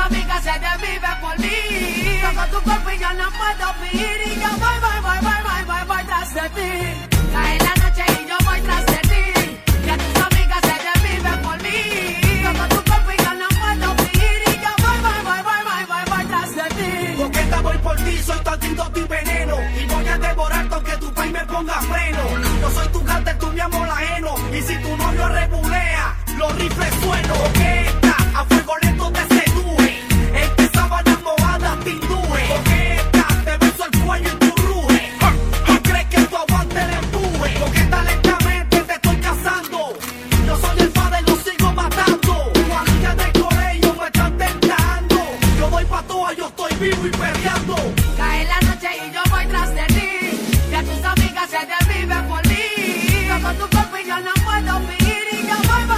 amigas se desviven por mí. Toco tu cuerpo y yo no puedo vivir. Y yo voy tras de ti. Cae la noche y yo voy tras de ti. Que tus amigas se desviven por mí. Toco tu cuerpo y yo no puedo vivir. Y yo voy tras de ti. Coqueta, voy por ti, soy tu antídoto y veneno. Y voy a devorarte aunque tu país me ponga freno. Yo soy tu gata, tú mi amor ajeno. Y si tu novio rebulea, los rifles sueno. Coqueta, a fuego lento te seduje. En tus sábanas mojadas te induje. Coqueta, te beso el cuello y tu ruge. ¿Tú crees que tu aguante el empuje? Coqueta, lentamente te estoy cazando. Yo soy el padre, lo sigo matando. Tu amiga del colegio me están tentando. Yo doy pa' toa, yo estoy vivo y perreando. Cae la noche y yo voy tras de ti. Que tus amigas se desviven por mí. Toco tu cuerpo y yo no puedo vivir. Y yo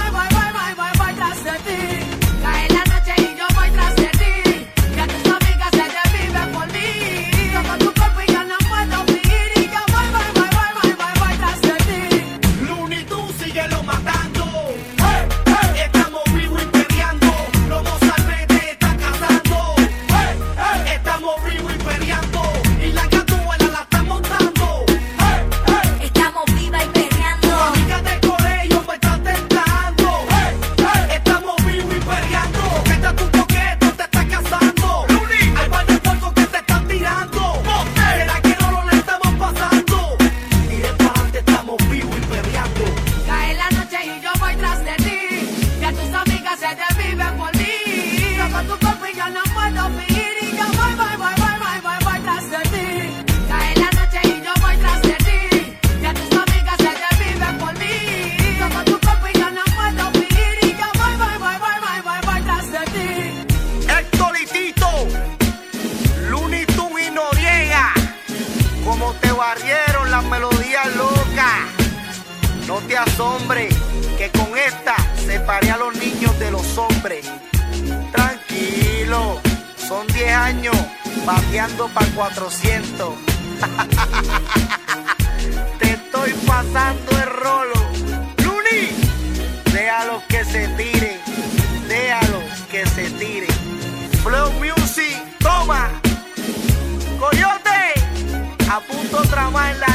voy tras de ti. Cae la noche y yo voy tras de ti. Que tus amigas se desviven por mí. Toco tu cuerpo y yo no puedo vivir. Y yo voy tras de ti. Looney Tunes, síguelo matando. Hey, hey. Estamos vivos y peleando. Los Mozart te están cazando. Hey, hey. Estamos vivos y peleando. Y la gatuela la están montando. Hey, hey. Estamos vivas y perreando. Tu amiga del colegio me están tentando. Hey, hey. Estamos vivos y peleando. Coqueta, tu coqueto te está cazando. Hay varios puercos que te están tirando. ¿Será que no lo le estamos pasando? Y de parte estamos vivos y peleando. Cae la noche y yo voy tras de ti. Que tus amigas se desviven por mí. Toco tu cuerpo y yo no puedo vivir. Y yo voy tras de ti. Cae la noche y yo voy tras de ti. Que tus amigas se desviven por mí. Toco tu cuerpo y yo no puedo vivir. Y yo voy tras de ti. Héctor y Tito, Looney Tunes y Noriega, como te barrieron las melodías locas. No te asombres que con esta separé a los niños de los hombres. Tranquilo, son 10 años bateando pa' 400. Te estoy pasando el rolo. Looney, déjalos que se tiren, déjalos que se tiren. Flow Music, toma. Coyote, a punto otra más en la